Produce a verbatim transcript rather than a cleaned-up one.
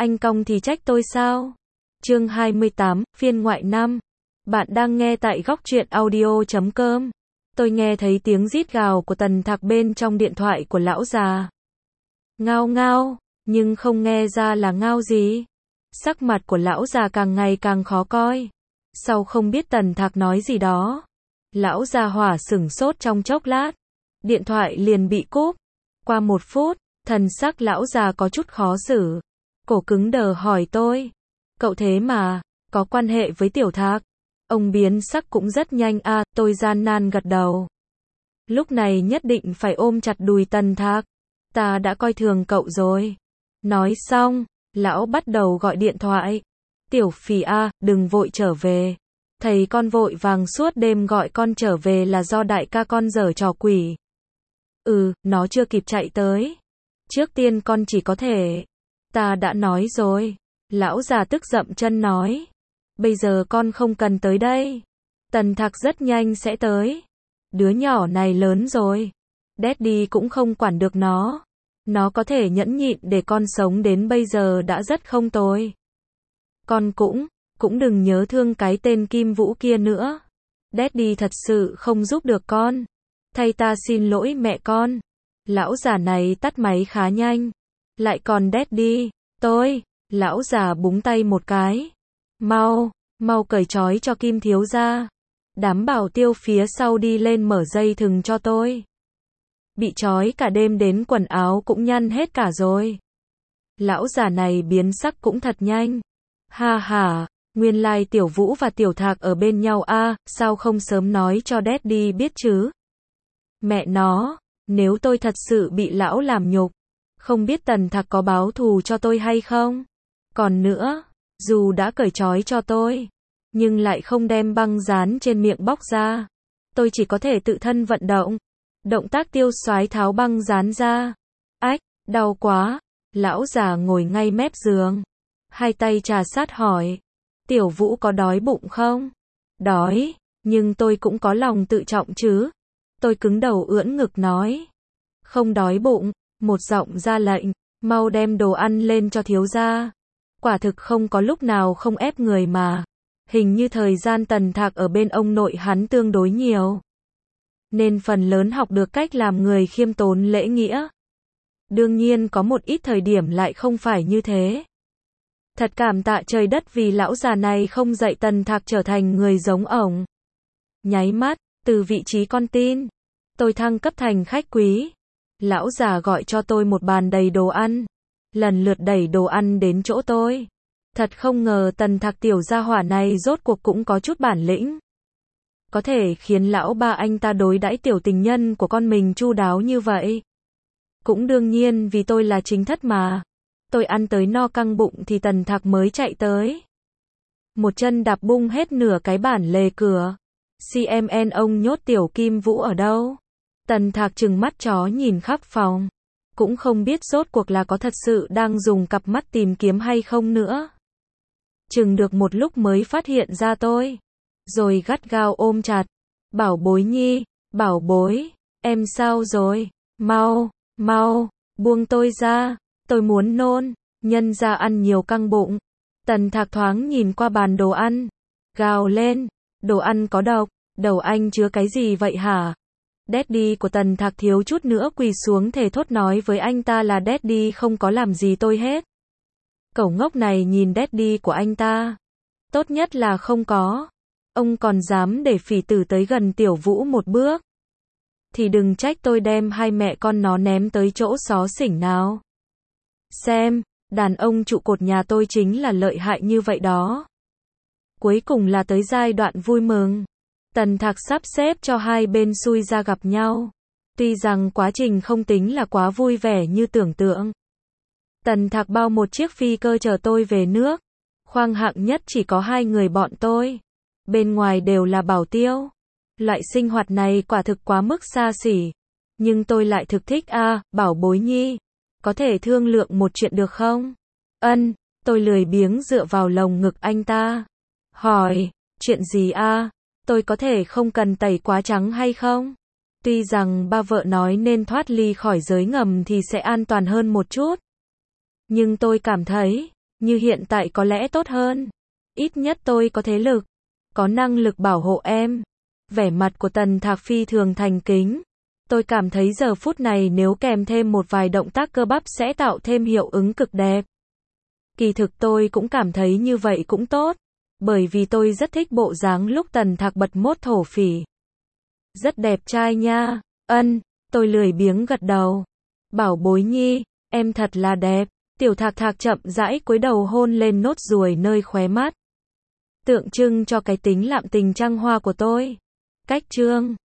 Anh cong thì trách tôi sao? Chương hai mươi tám, phiên ngoại năm. Bạn đang nghe tại góc truyện audio chấm com. Tôi nghe thấy tiếng rít gào của Tần Thạc bên trong điện thoại của lão già. Ngao ngao, nhưng không nghe ra là ngao gì. Sắc mặt của lão già càng ngày càng khó coi. Sau không biết Tần Thạc nói gì đó. Lão già hỏa sửng sốt trong chốc lát. Điện thoại liền bị cúp. Qua một phút, thần sắc lão già có chút khó xử. Cổ cứng đờ hỏi tôi. Cậu thế mà, có quan hệ với Tiểu Thạc. Ông biến sắc cũng rất nhanh à, tôi gian nan gật đầu. Lúc này nhất định phải ôm chặt đùi Tần Thạc. Ta đã coi thường cậu rồi. Nói xong, lão bắt đầu gọi điện thoại. Tiểu Phỉ a, đừng vội trở về. Thầy con vội vàng suốt đêm gọi con trở về là do đại ca con giở trò quỷ. Ừ, nó chưa kịp chạy tới. Trước tiên con chỉ có thể. Ta đã nói rồi. Lão già tức dậm chân nói. Bây giờ con không cần tới đây. Tần Thạc rất nhanh sẽ tới. Đứa nhỏ này lớn rồi. Daddy cũng không quản được nó. Nó có thể nhẫn nhịn để con sống đến bây giờ đã rất không tồi. Con cũng, cũng đừng nhớ thương cái tên Kim Vũ kia nữa. Daddy thật sự không giúp được con. Thay ta xin lỗi mẹ con. Lão già này tắt máy khá nhanh. Lại còn Daddy, tôi, lão già búng tay một cái. Mau, mau cởi trói cho Kim thiếu gia. Đám bảo tiêu phía sau đi lên mở dây thừng cho tôi. Bị trói cả đêm đến quần áo cũng nhăn hết cả rồi. Lão già này biến sắc cũng thật nhanh. Ha ha, nguyên lai Tiểu Vũ và Tiểu Thạc ở bên nhau a, à, sao không sớm nói cho Daddy biết chứ? Mẹ nó, nếu tôi thật sự bị lão làm nhục, không biết Tần Thạc có báo thù cho tôi hay không? Còn nữa, dù đã cởi trói cho tôi, nhưng lại không đem băng dán trên miệng bóc ra. Tôi chỉ có thể tự thân vận động. Động tác tiêu xoái tháo băng dán ra. Ách, đau quá. Lão già ngồi ngay mép giường. Hai tay trà sát hỏi. Tiểu Vũ có đói bụng không? Đói, nhưng tôi cũng có lòng tự trọng chứ. Tôi cứng đầu ưỡn ngực nói. Không đói bụng, một giọng ra lệnh. Mau đem đồ ăn lên cho thiếu gia. Quả thực không có lúc nào không ép người mà. Hình như thời gian Tần Thạc ở bên ông nội hắn tương đối nhiều. Nên phần lớn học được cách làm người khiêm tốn lễ nghĩa. Đương nhiên có một ít thời điểm lại không phải như thế. Thật cảm tạ trời đất vì lão già này không dạy Tần Thạc trở thành người giống ổng. Nháy mắt, từ vị trí con tin, tôi thăng cấp thành khách quý. Lão già gọi cho tôi một bàn đầy đồ ăn. Lần lượt đẩy đồ ăn đến chỗ tôi. Thật không ngờ Tần Thạc tiểu gia hỏa này rốt cuộc cũng có chút bản lĩnh. Có thể khiến lão ba anh ta đối đãi tiểu tình nhân của con mình chu đáo như vậy. Cũng đương nhiên vì tôi là chính thất mà. Tôi ăn tới no căng bụng thì Tần Thạc mới chạy tới. Một chân đạp bung hết nửa cái bản lề cửa. xê em en ông nhốt tiểu Kim Vũ ở đâu? Tần Thạc trừng mắt chó nhìn khắp phòng. Cũng không biết rốt cuộc là có thật sự đang dùng cặp mắt tìm kiếm hay không nữa. Chừng được một lúc mới phát hiện ra tôi. Rồi gắt gao ôm chặt. Bảo bối nhi, bảo bối, em sao rồi? Mau, mau, buông tôi ra. Tôi muốn nôn, nhân ra ăn nhiều căng bụng. Tần Thạc thoáng nhìn qua bàn đồ ăn. Gào lên, đồ ăn có độc, đầu anh chứa cái gì vậy hả? Daddy của Tần Thạc thiếu chút nữa quỳ xuống thề thốt nói với anh ta là Daddy không có làm gì tôi hết. Cẩu ngốc này nhìn Daddy của anh ta. Tốt nhất là không có. Ông còn dám để Phỉ tử tới gần Tiểu Vũ một bước. Thì đừng trách tôi đem hai mẹ con nó ném tới chỗ xó xỉnh nào. Xem, đàn ông trụ cột nhà tôi chính là lợi hại như vậy đó. Cuối cùng là tới giai đoạn vui mừng. Tần Thạc sắp xếp cho hai bên xui ra gặp nhau. Tuy rằng quá trình không tính là quá vui vẻ như tưởng tượng. Tần Thạc bao một chiếc phi cơ chở tôi về nước. Khoang hạng nhất chỉ có hai người bọn tôi. Bên ngoài đều là bảo tiêu. Loại sinh hoạt này quả thực quá mức xa xỉ. Nhưng tôi lại thực thích a, à, bảo bối nhi. Có thể thương lượng một chuyện được không? Ân, tôi lười biếng dựa vào lồng ngực anh ta. Hỏi, chuyện gì a? À? Tôi có thể không cần tẩy quá trắng hay không? Tuy rằng ba vợ nói nên thoát ly khỏi giới ngầm thì sẽ an toàn hơn một chút. Nhưng tôi cảm thấy, Như hiện tại có lẽ tốt hơn. Ít nhất tôi có thế lực, có năng lực bảo hộ em. Vẻ mặt của Tần Thạc phi thường thành kính. Tôi cảm thấy giờ phút này nếu kèm thêm một vài động tác cơ bắp sẽ tạo thêm hiệu ứng cực đẹp. Kỳ thực tôi cũng cảm thấy như vậy cũng tốt. Bởi vì tôi rất thích bộ dáng lúc Tần Thạc bật mốt thổ phỉ. Rất đẹp trai nha. Ân, tôi lười biếng gật đầu. Bảo bối nhi, em thật là đẹp. Tiểu Thạc Thạc chậm rãi cúi đầu hôn lên nốt ruồi nơi khóe mắt. Tượng trưng cho cái tính lạm tình trăng hoa của tôi. Cách chương